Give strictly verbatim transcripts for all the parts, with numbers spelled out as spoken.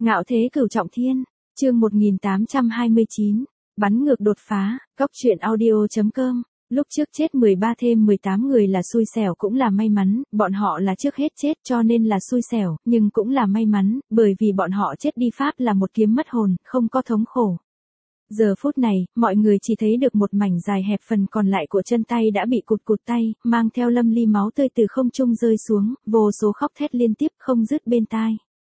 Ngạo thế cửu trọng thiên, chương một nghìn tám trăm hai mươi chín, bắn ngược đột phá, góc truyện audio.com. Lúc trước chết mười ba thêm mười tám người là xui xẻo cũng là may mắn, bọn họ là trước hết chết cho nên là xui xẻo, nhưng cũng là may mắn, bởi vì bọn họ chết đi pháp là một kiếm mất hồn, không có thống khổ. Giờ phút này, mọi người chỉ thấy được một mảnh dài hẹp, phần còn lại của chân tay đã bị cụt cụt tay, mang theo lâm ly máu tươi từ không trung rơi xuống, vô số khóc thét liên tiếp không dứt bên tai.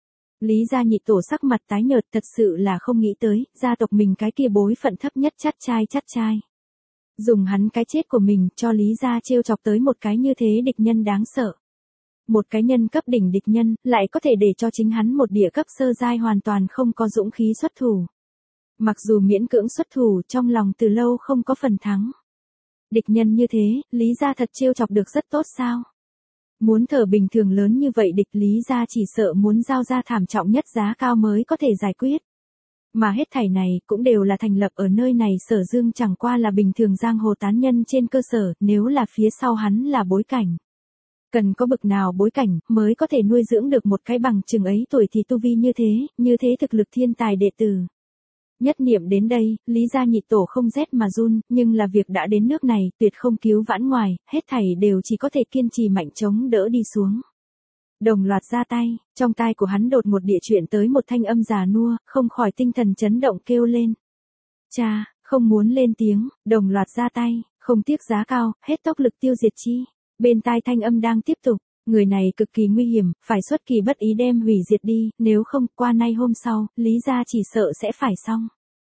Lý gia nhị tổ sắc mặt tái nhợt, thật sự là không nghĩ tới, gia tộc mình cái kia bối phận thấp nhất chắt trai chắt trai. Dùng hắn cái chết của mình cho Lý gia trêu chọc tới một cái như thế địch nhân đáng sợ. Một cái nhân cấp đỉnh địch nhân, lại có thể để cho chính hắn một địa cấp sơ giai hoàn toàn không có dũng khí xuất thủ. Mặc dù miễn cưỡng xuất thủ, trong lòng từ lâu không có phần thắng. Địch nhân như thế, Lý gia thật trêu chọc được rất tốt sao? Muốn thở bình thường lớn như vậy địch Lý gia chỉ sợ muốn giao ra thảm trọng nhất giá cao mới có thể giải quyết. Mà hết thảy này cũng đều là thành lập ở nơi này, Sở Dương chẳng qua là bình thường giang hồ tán nhân trên cơ sở, nếu là phía sau hắn là bối cảnh. Cần có bực nào bối cảnh mới có thể nuôi dưỡng được một cái bằng chừng ấy tuổi thì tu vi như thế, như thế thực lực thiên tài đệ tử. Nhất niệm đến đây, Lý gia nhị tổ không rét mà run, nhưng là việc đã đến nước này, tuyệt không cứu vãn ngoài, hết thảy đều chỉ có thể kiên trì mạnh chống đỡ đi xuống. Đồng loạt ra tay, trong tai của hắn đột một địa chuyện tới một thanh âm già nua, không khỏi tinh thần chấn động kêu lên. Cha, không muốn lên tiếng, đồng loạt ra tay, không tiếc giá cao, hết tốc lực tiêu diệt chi. Bên tai thanh âm đang tiếp tục, người này cực kỳ nguy hiểm, phải xuất kỳ bất ý đem hủy diệt đi, nếu không qua nay hôm sau, Lý gia chỉ sợ sẽ phải xong.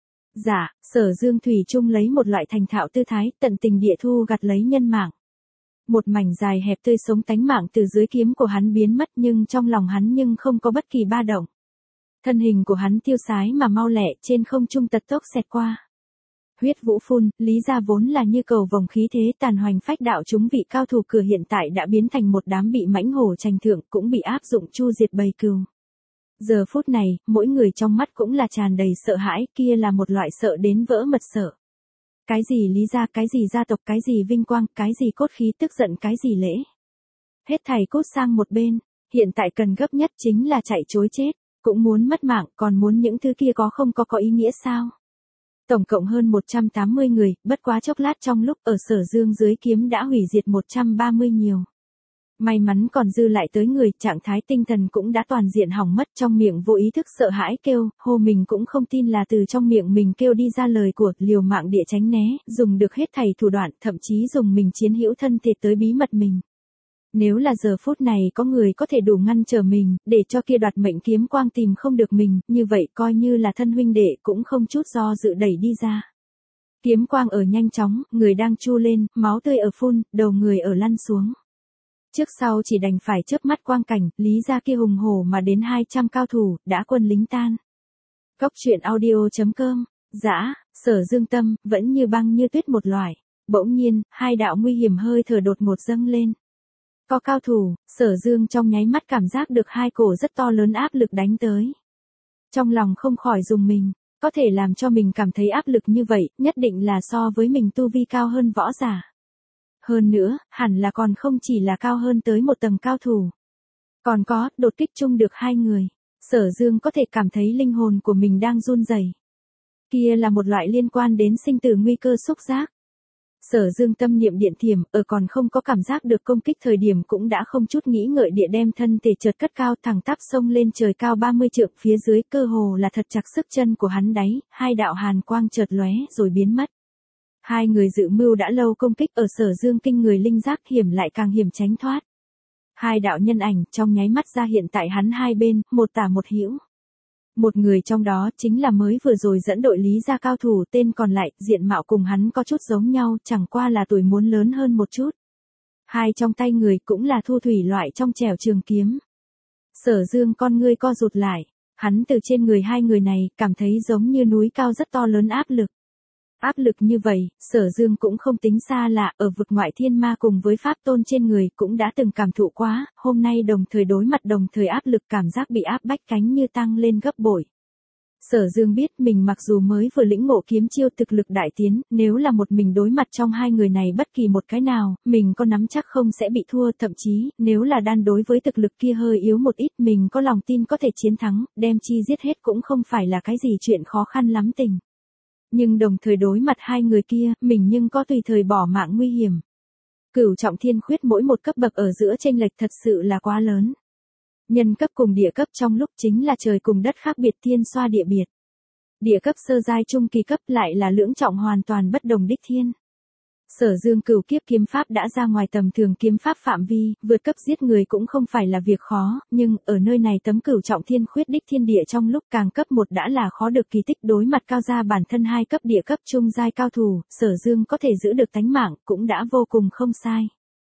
Dạ, Sở Dương thủy chung lấy một loại thành thạo tư thái, tận tình địa thu gặt lấy nhân mạng. Một mảnh dài hẹp tươi sống tánh mạng từ dưới kiếm của hắn biến mất, nhưng trong lòng hắn nhưng không có bất kỳ ba động. Thân hình của hắn tiêu sái mà mau lẹ, trên không trung tật tốc xẹt qua. Huyết vũ phun, Lý gia vốn là như cầu vồng khí thế tàn hoành phách đạo chúng vị cao thủ cửa hiện tại đã biến thành một đám bị mãnh hổ tranh thượng, cũng bị áp dụng chu diệt bầy cừu. Giờ phút này, mỗi người trong mắt cũng là tràn đầy sợ hãi, kia là một loại sợ đến vỡ mật sợ. Cái gì Lý gia, cái gì gia tộc, cái gì vinh quang, cái gì cốt khí, tức giận, cái gì lễ. Hết thảy cút sang một bên, hiện tại cần gấp nhất chính là chạy trối chết, cũng muốn mất mạng, còn muốn những thứ kia có không có có ý nghĩa sao? Tổng cộng hơn một trăm tám mươi người, bất quá chốc lát trong lúc ở Sở Dương dưới kiếm đã hủy diệt một trăm ba mươi nhiều. May mắn còn dư lại tới người, trạng thái tinh thần cũng đã toàn diện hỏng mất, trong miệng vô ý thức sợ hãi kêu, hô mình cũng không tin là từ trong miệng mình kêu đi ra lời của, liều mạng địa tránh né, dùng được hết thảy thủ đoạn, thậm chí dùng mình chiến hữu thân thể tới bí mật mình. Nếu là giờ phút này có người có thể đủ ngăn trở mình, để cho kia đoạt mệnh kiếm quang tìm không được mình, như vậy coi như là thân huynh đệ cũng không chút do dự đẩy đi ra. Kiếm quang ở nhanh chóng, người đang chu lên, máu tươi ở phun, đầu người ở lăn xuống. Trước sau chỉ đành phải chớp mắt quang cảnh, Lý gia kia hùng hổ mà đến hai trăm cao thủ, đã quân lính tan. Góc truyện audio.com, dã, Sở Dương tâm, vẫn như băng như tuyết một loại. Bỗng nhiên, hai đạo nguy hiểm hơi thở đột ngột dâng lên. Có cao thủ, Sở Dương trong nháy mắt cảm giác được hai cổ rất to lớn áp lực đánh tới. Trong lòng không khỏi rùng mình, có thể làm cho mình cảm thấy áp lực như vậy, nhất định là so với mình tu vi cao hơn võ giả. Hơn nữa, hẳn là còn không chỉ là cao hơn tới một tầng cao thủ. Còn có, đột kích chung được hai người. Sở Dương có thể cảm thấy linh hồn của mình đang run rẩy. Kia là một loại liên quan đến sinh tử nguy cơ xúc giác. Sở Dương tâm niệm điện thiểm, ở còn không có cảm giác được công kích thời điểm cũng đã không chút nghĩ ngợi địa đem thân thể chợt cất cao thẳng tắp sông lên trời cao ba mươi trượng, phía dưới cơ hồ là thật chặt sức chân của hắn đáy, hai đạo hàn quang chợt lóe rồi biến mất. Hai người dự mưu đã lâu công kích ở Sở Dương kinh người linh giác, hiểm lại càng hiểm tránh thoát. Hai đạo nhân ảnh trong nháy mắt ra hiện tại hắn hai bên, một tả một hữu. Một người trong đó chính là mới vừa rồi dẫn đội Lý gia cao thủ, tên còn lại, diện mạo cùng hắn có chút giống nhau, chẳng qua là tuổi muốn lớn hơn một chút. Hai trong tay người cũng là thu thủy loại trong trẻo trường kiếm. Sở Dương con ngươi co rụt lại, hắn từ trên người hai người này, cảm thấy giống như núi cao rất to lớn áp lực. Áp lực như vậy, Sở Dương cũng không tính xa lạ, ở vực ngoại thiên ma cùng với pháp tôn trên người cũng đã từng cảm thụ quá, hôm nay đồng thời đối mặt đồng thời áp lực, cảm giác bị áp bách cánh như tăng lên gấp bội. Sở Dương biết mình mặc dù mới vừa lĩnh ngộ kiếm chiêu thực lực đại tiến, nếu là một mình đối mặt trong hai người này bất kỳ một cái nào, mình có nắm chắc không sẽ bị thua, thậm chí, nếu là đan đối với thực lực kia hơi yếu một ít, mình có lòng tin có thể chiến thắng, đem chi giết hết cũng không phải là cái gì chuyện khó khăn lắm tình. Nhưng đồng thời đối mặt hai người kia, mình nhưng có tùy thời bỏ mạng nguy hiểm. Cửu trọng thiên khuyết mỗi một cấp bậc ở giữa chênh lệch thật sự là quá lớn. Nhân cấp cùng địa cấp trong lúc chính là trời cùng đất khác biệt, thiên xoa địa biệt. Địa cấp sơ giai trung kỳ cấp lại là lưỡng trọng hoàn toàn bất đồng đích thiên. Sở Dương cửu kiếp kiếm pháp đã ra ngoài tầm thường kiếm pháp phạm vi, vượt cấp giết người cũng không phải là việc khó, nhưng ở nơi này tấm cửu trọng thiên khuyết đích thiên địa trong lúc càng cấp một đã là khó được kỳ tích, đối mặt cao gia bản thân hai cấp địa cấp trung giai cao thủ, Sở Dương có thể giữ được tánh mạng cũng đã vô cùng không sai.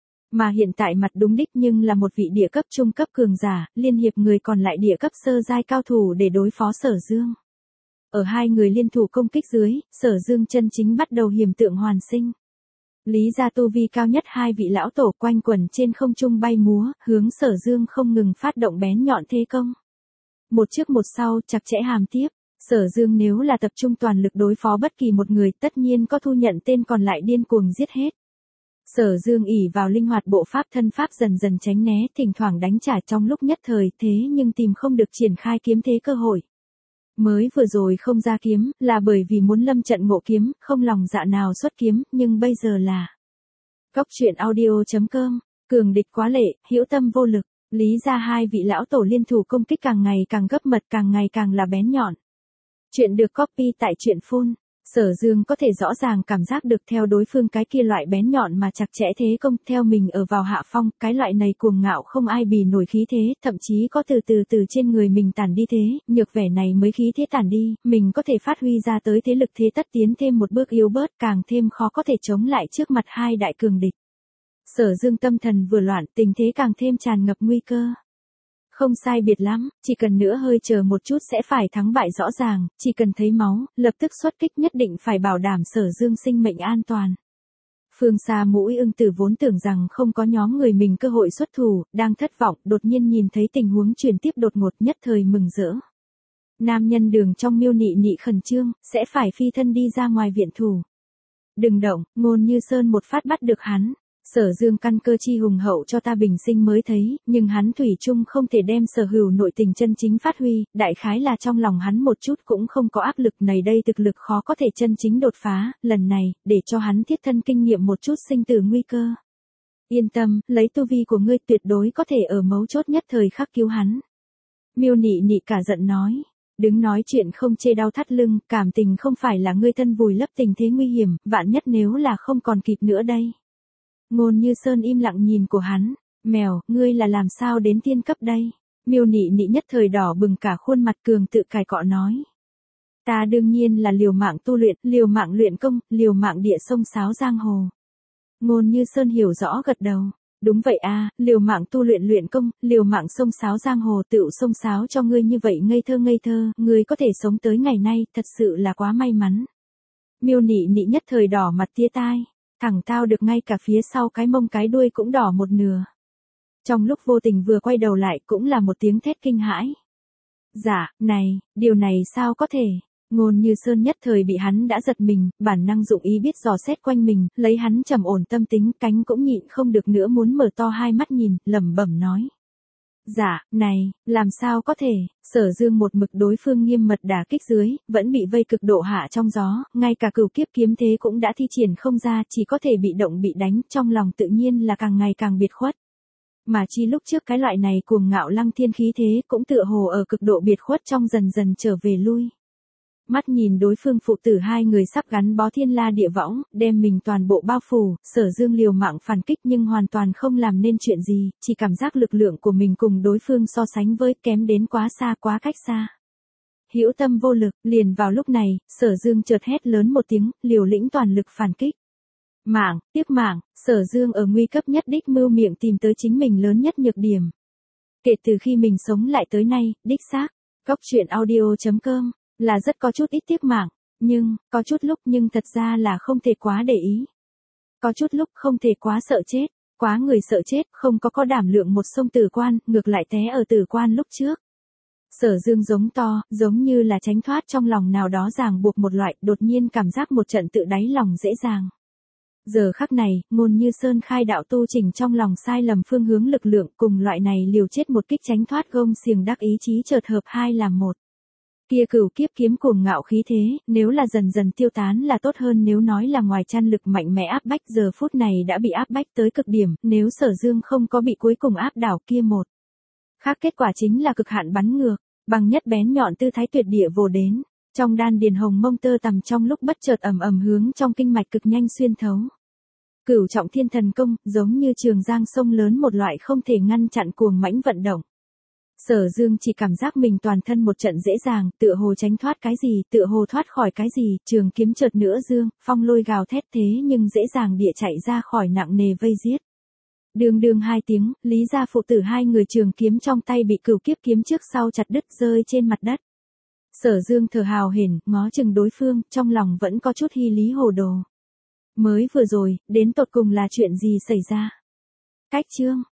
Mà hiện tại mặt đúng đích nhưng là một vị địa cấp trung cấp cường giả, liên hiệp người còn lại địa cấp sơ giai cao thủ để đối phó Sở Dương. Ở hai người liên thủ công kích dưới, Sở Dương chân chính bắt đầu hiểm tượng hoàn sinh. Lý gia tu vi cao nhất hai vị lão tổ quanh quẩn trên không trung bay múa, hướng Sở Dương không ngừng phát động bén nhọn thế công. Một trước một sau, chặt chẽ hàm tiếp, Sở Dương nếu là tập trung toàn lực đối phó bất kỳ một người tất nhiên có thu nhận tên còn lại điên cuồng giết hết. Sở Dương ỷ vào linh hoạt bộ pháp thân pháp dần dần tránh né, thỉnh thoảng đánh trả trong lúc nhất thời, thế nhưng tìm không được triển khai kiếm thế cơ hội. Mới vừa rồi không ra kiếm, là bởi vì muốn lâm trận ngộ kiếm, không lòng dạ nào xuất kiếm, nhưng bây giờ là Cóc truyện audio chấm com, cường địch quá lệ, hữu tâm vô lực, Lý gia hai vị lão tổ liên thủ công kích càng ngày càng gấp mật, càng ngày càng là bén nhọn. Chuyện được copy tại truyện phun. Sở Dương có thể rõ ràng cảm giác được theo đối phương cái kia loại bén nhọn mà chặt chẽ thế công, theo mình ở vào hạ phong, cái loại này cuồng ngạo không ai bì nổi khí thế, thậm chí có từ từ từ trên người mình tản đi thế, nhược vẻ này mới khí thế tản đi, mình có thể phát huy ra tới thế lực thế tất tiến thêm một bước yếu bớt, càng thêm khó có thể chống lại trước mặt hai đại cường địch. Sở Dương tâm thần vừa loạn, tình thế càng thêm tràn ngập nguy cơ. Không sai biệt lắm, chỉ cần nữa hơi chờ một chút sẽ phải thắng bại rõ ràng, chỉ cần thấy máu, lập tức xuất kích, nhất định phải bảo đảm Sở Dương sinh mệnh an toàn. Phương xa Mũi Ưng Tử vốn tưởng rằng không có nhóm người mình cơ hội xuất thủ, đang thất vọng, đột nhiên nhìn thấy tình huống chuyển tiếp đột ngột, nhất thời mừng rỡ. Nam nhân Đường trong Miêu Nị Nị khẩn trương, sẽ phải phi thân đi ra ngoài viện thủ. Đừng động, Ngôn Như Sơn một phát bắt được hắn. Sở Dương căn cơ chi hùng hậu cho ta bình sinh mới thấy, nhưng hắn thủy chung không thể đem sở hữu nội tình chân chính phát huy, đại khái là trong lòng hắn một chút cũng không có áp lực này đây, thực lực khó có thể chân chính đột phá, lần này, để cho hắn thiết thân kinh nghiệm một chút sinh tử nguy cơ. Yên tâm, lấy tu vi của ngươi tuyệt đối có thể ở mấu chốt nhất thời khắc cứu hắn. Miêu Nị Nị cả giận nói. Đứng nói chuyện không chê đau thắt lưng, cảm tình không phải là ngươi thân vùi lấp tình thế nguy hiểm, vạn nhất nếu là không còn kịp nữa đây. Ngôn Như Sơn im lặng nhìn của hắn, mèo, ngươi là làm sao đến tiên cấp đây? Miêu Nị Nị nhất thời đỏ bừng cả khuôn mặt, cường tự cài cọ nói. Ta đương nhiên là liều mạng tu luyện, liều mạng luyện công, liều mạng địa sông sáo giang hồ. Ngôn Như Sơn hiểu rõ gật đầu. Đúng vậy a, liều mạng tu luyện luyện công, liều mạng sông sáo giang hồ, tựu sông sáo cho ngươi như vậy ngây thơ ngây thơ, ngươi có thể sống tới ngày nay, thật sự là quá may mắn. Miêu Nị Nị nhất thời đỏ mặt tia tai. Thẳng tao được ngay cả phía sau cái mông cái đuôi cũng đỏ một nửa. Trong lúc vô tình vừa quay đầu lại cũng là một tiếng thét kinh hãi. Dạ, này, điều này sao có thể? Ngôn Như Sơn nhất thời bị hắn đã giật mình, bản năng dụng ý biết dò xét quanh mình, lấy hắn trầm ổn tâm tính, cánh cũng nhịn không được nữa muốn mở to hai mắt nhìn, lẩm bẩm nói. Dạ, này, làm sao có thể? Sở Dương một mực đối phương nghiêm mật đả kích dưới, vẫn bị vây cực độ hạ trong gió, ngay cả cửu kiếp kiếm thế cũng đã thi triển không ra, chỉ có thể bị động bị đánh, trong lòng tự nhiên là càng ngày càng biệt khuất. Mà chi lúc trước cái loại này cuồng ngạo lăng thiên khí thế cũng tựa hồ ở cực độ biệt khuất trong dần dần trở về lui. Mắt nhìn đối phương phụ tử hai người sắp gắn bó thiên la địa võng, đem mình toàn bộ bao phủ, Sở Dương liều mạng phản kích nhưng hoàn toàn không làm nên chuyện gì, chỉ cảm giác lực lượng của mình cùng đối phương so sánh với kém đến quá xa quá cách xa. Hữu tâm vô lực, liền vào lúc này, Sở Dương chợt hét lớn một tiếng, liều lĩnh toàn lực phản kích. Mạng, tiếc mạng, Sở Dương ở nguy cấp nhất đích mưu miệng tìm tới chính mình lớn nhất nhược điểm. Kể từ khi mình sống lại tới nay, đích xác, Cóc truyện audio chấm com. Là rất có chút ít tiếc mạng, nhưng, có chút lúc nhưng thật ra là không thể quá để ý. Có chút lúc không thể quá sợ chết, quá người sợ chết, không có có đảm lượng một sông tử quan, ngược lại té ở tử quan lúc trước. Sở Dương giống to, giống như là tránh thoát trong lòng nào đó ràng buộc một loại, đột nhiên cảm giác một trận tự đáy lòng dễ dàng. Giờ khắc này, Ngôn Như Sơn khai đạo tu chỉnh trong lòng sai lầm phương hướng lực lượng, cùng loại này liều chết một kích tránh thoát gông xiềng đắc ý chí chợt hợp hai làm một. Kia cửu kiếp kiếm cuồng ngạo khí thế, nếu là dần dần tiêu tán là tốt hơn, nếu nói là ngoài chăn lực mạnh mẽ áp bách giờ phút này đã bị áp bách tới cực điểm, nếu Sở Dương không có bị cuối cùng áp đảo kia một. Khác kết quả chính là cực hạn bắn ngược, bằng nhất bén nhọn tư thái tuyệt địa vồ đến, trong đan điền hồng mông tơ tằm trong lúc bất chợt ầm ầm hướng trong kinh mạch cực nhanh xuyên thấu. Cửu trọng thiên thần công, giống như trường giang sông lớn một loại không thể ngăn chặn cuồng mãnh vận động. Sở Dương chỉ cảm giác mình toàn thân một trận dễ dàng, tựa hồ tránh thoát cái gì, tựa hồ thoát khỏi cái gì, trường kiếm chợt nữa dương, phong lôi gào thét thế nhưng dễ dàng địa chạy ra khỏi nặng nề vây giết. Đường đường hai tiếng, Lý gia phụ tử hai người trường kiếm trong tay bị cửu kiếp kiếm trước sau chặt đứt rơi trên mặt đất. Sở Dương thở hào hển, ngó chừng đối phương, trong lòng vẫn có chút hy lý hồ đồ. Mới vừa rồi, đến tột cùng là chuyện gì xảy ra? Cách chương